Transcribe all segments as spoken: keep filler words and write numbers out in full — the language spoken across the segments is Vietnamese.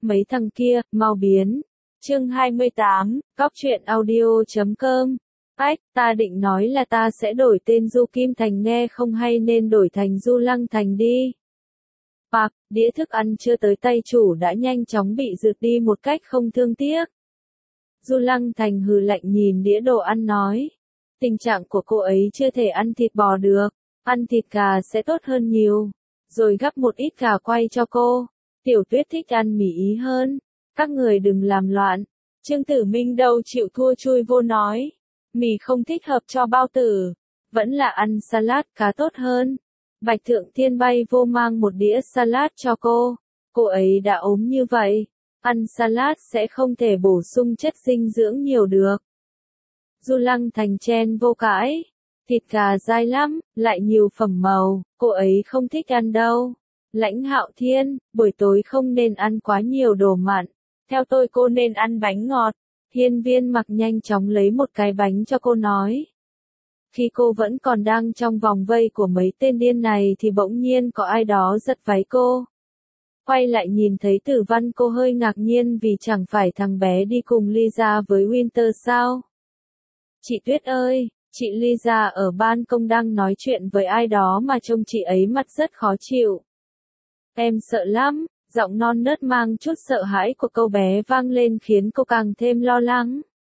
mấy thằng kia, mau biến. Chương hai mươi tám, cóc truyện audio chấm com. Ách, ta định nói là ta sẽ đổi tên Du Kim Thành nghe không hay nên đổi thành Du Lăng Thành đi. Bạc, đĩa thức ăn chưa tới tay chủ đã nhanh chóng bị rượt đi một cách không thương tiếc. Du Lăng Thành hừ lạnh nhìn đĩa đồ ăn nói. Tình trạng của cô ấy chưa thể ăn thịt bò được, ăn thịt gà sẽ tốt hơn nhiều. Rồi gắp một ít gà quay cho cô. Tiểu Tuyết thích ăn mì Ý hơn. Các người đừng làm loạn. Trương Tử Minh đâu chịu thua chui vô nói. Mì không thích hợp cho bao tử. Vẫn là ăn salad cá tốt hơn. Bạch Thượng Thiên bay vô mang một đĩa salad cho cô. Cô ấy đã ốm như vậy. Ăn salad sẽ không thể bổ sung chất dinh dưỡng nhiều được. Du Lăng Thành chen vô cãi. Thịt gà dai lắm, lại nhiều phẩm màu, cô ấy không thích ăn đâu. Lãnh Hạo Thiên, buổi tối không nên ăn quá nhiều đồ mặn. Theo tôi cô nên ăn bánh ngọt. Hiên Viên Mặc nhanh chóng lấy một cái bánh cho cô nói. Khi cô vẫn còn đang trong vòng vây của mấy tên điên này thì bỗng nhiên có ai đó giật váy cô. Quay lại nhìn thấy Tử Văn cô hơi ngạc nhiên vì chẳng phải thằng bé đi cùng Lisa với Winter sao? Chị Tuyết ơi, chị Lisa ở ban công đang nói chuyện với ai đó mà trông chị ấy mặt rất khó chịu. Em sợ lắm, giọng non nớt mang chút sợ hãi của câu bé vang lên khiến cô càng thêm lo lắng.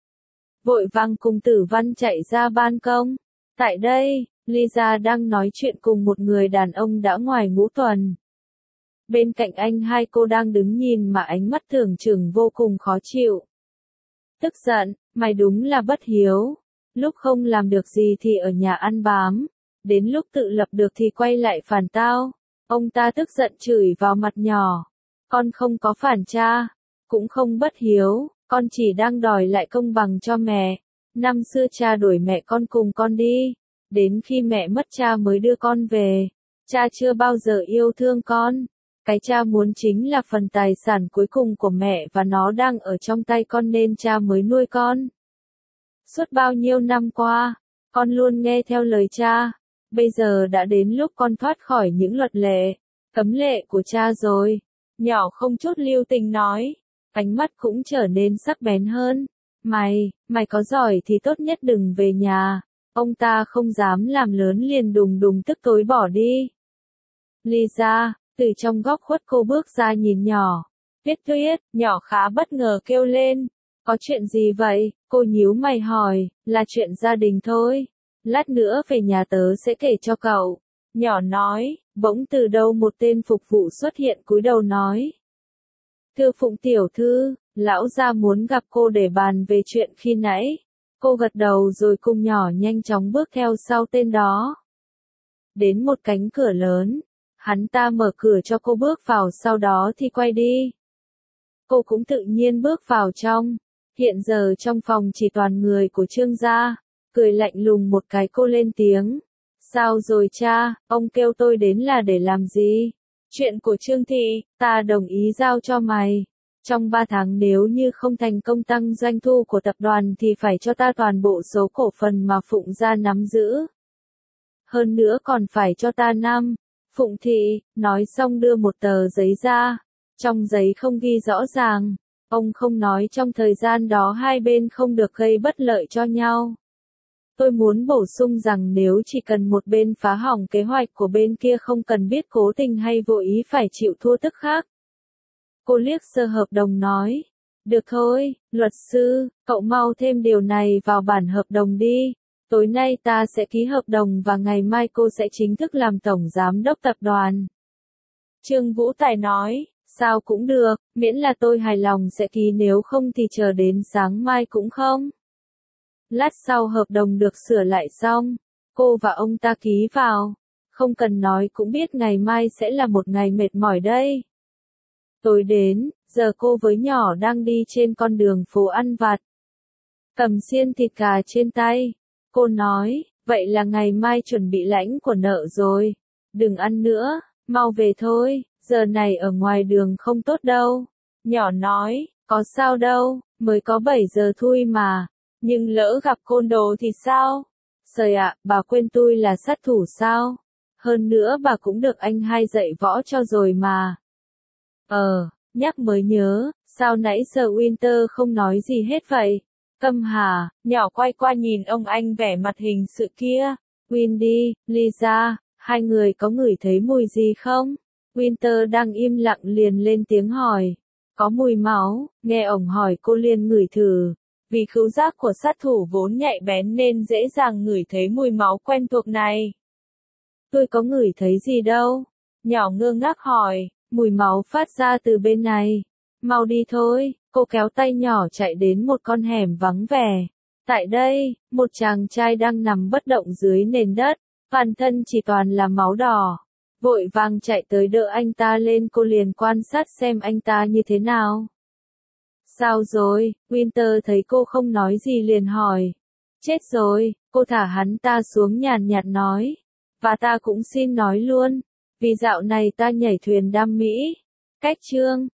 Vội vàng cùng Tử Văn chạy ra ban công. Tại đây, Lisa đang nói chuyện cùng một người đàn ông đã ngoài ngũ tuần. Bên cạnh anh hai cô đang đứng nhìn mà ánh mắt tưởng chừng vô cùng khó chịu. Tức giận, mày đúng là bất hiếu. Lúc không làm được gì thì ở nhà ăn bám. Đến lúc tự lập được thì quay lại phản tao. Ông ta tức giận chửi vào mặt nhỏ. Con không có phản cha. Cũng không bất hiếu. Con chỉ đang đòi lại công bằng cho mẹ. Năm xưa cha đuổi mẹ con cùng con đi. Đến khi mẹ mất cha mới đưa con về. Cha chưa bao giờ yêu thương con. Cái cha muốn chính là phần tài sản cuối cùng của mẹ và nó đang ở trong tay con nên cha mới nuôi con. Suốt bao nhiêu năm qua, con luôn nghe theo lời cha. Bây giờ đã đến lúc con thoát khỏi những luật lệ, cấm lệ của cha rồi. Nhỏ không chút lưu tình nói. Ánh mắt cũng trở nên sắc bén hơn. Mày, mày có giỏi thì tốt nhất đừng về nhà. Ông ta không dám làm lớn liền đùng đùng tức tối bỏ đi. Lisa, từ trong góc khuất cô bước ra nhìn nhỏ. Tuyết Tuyết, nhỏ khá bất ngờ kêu lên. Có chuyện gì vậy? Cô nhíu mày hỏi, là chuyện gia đình thôi. Lát nữa về nhà tớ sẽ kể cho cậu. Nhỏ nói, bỗng từ đâu một tên phục vụ xuất hiện cúi đầu nói. Thưa Phụng tiểu thư, lão gia muốn gặp cô để bàn về chuyện khi nãy. Cô gật đầu rồi cùng nhỏ nhanh chóng bước theo sau tên đó. Đến một cánh cửa lớn, hắn ta mở cửa cho cô bước vào sau đó thì quay đi. Cô cũng tự nhiên bước vào trong. Hiện giờ trong phòng chỉ toàn người của Trương gia. Cười lạnh lùng một cái cô lên tiếng. Sao rồi cha, ông kêu tôi đến là để làm gì? Chuyện của Trương thị, ta đồng ý giao cho mày. Trong ba tháng nếu như không thành công tăng doanh thu của tập đoàn thì phải cho ta toàn bộ số cổ phần mà Phụng gia nắm giữ. Hơn nữa còn phải cho ta năm. Phụng thị, nói xong đưa một tờ giấy ra. Trong giấy không ghi rõ ràng. Ông không nói trong thời gian đó hai bên không được gây bất lợi cho nhau. Tôi muốn bổ sung rằng nếu chỉ cần một bên phá hỏng kế hoạch của bên kia không cần biết cố tình hay vô ý phải chịu thua tức khác. Cô liếc sơ hợp đồng nói. Được thôi, luật sư, cậu mau thêm điều này vào bản hợp đồng đi. Tối nay ta sẽ ký hợp đồng và ngày mai cô sẽ chính thức làm tổng giám đốc tập đoàn. Trương Vũ Tài nói, sao cũng được, miễn là tôi hài lòng sẽ ký nếu không thì chờ đến sáng mai cũng không. Lát sau hợp đồng được sửa lại xong, cô và ông ta ký vào. Không cần nói cũng biết ngày mai sẽ là một ngày mệt mỏi đây. Tối đến, giờ cô với nhỏ đang đi trên con đường phố ăn vặt. Cầm xiên thịt gà trên tay. Cô nói, vậy là ngày mai chuẩn bị lãnh của nợ rồi. Đừng ăn nữa, mau về thôi, giờ này ở ngoài đường không tốt đâu. Nhỏ nói, có sao đâu, mới có bảy giờ thui mà. Nhưng lỡ gặp côn đồ thì sao? Trời ạ, bà quên tôi là sát thủ sao? Hơn nữa bà cũng được anh hai dạy võ cho rồi mà. Ờ, nhắc mới nhớ, sao nãy giờ Winter không nói gì hết vậy? Câm hà, nhỏ quay qua nhìn ông anh vẻ mặt hình sự kia. Windy, Lisa, hai người có ngửi thấy mùi gì không? Winter đang im lặng liền lên tiếng hỏi. Có mùi máu, nghe ổng hỏi cô liền ngửi thử. Vì khứu giác của sát thủ vốn nhạy bén nên dễ dàng ngửi thấy mùi máu quen thuộc này. Tôi có ngửi thấy gì đâu. Nhỏ ngơ ngác hỏi, mùi máu phát ra từ bên này. Mau đi thôi, cô kéo tay nhỏ chạy đến một con hẻm vắng vẻ. Tại đây, một chàng trai đang nằm bất động dưới nền đất, toàn thân chỉ toàn là máu đỏ. Vội vàng chạy tới đỡ anh ta lên, cô liền quan sát xem anh ta như thế nào. Sao rồi? Winter thấy cô không nói gì liền hỏi. Chết rồi, cô thả hắn ta xuống nhàn nhạt nói. Và ta cũng xin nói luôn, vì dạo này ta nhảy thuyền đam mỹ. Cách chương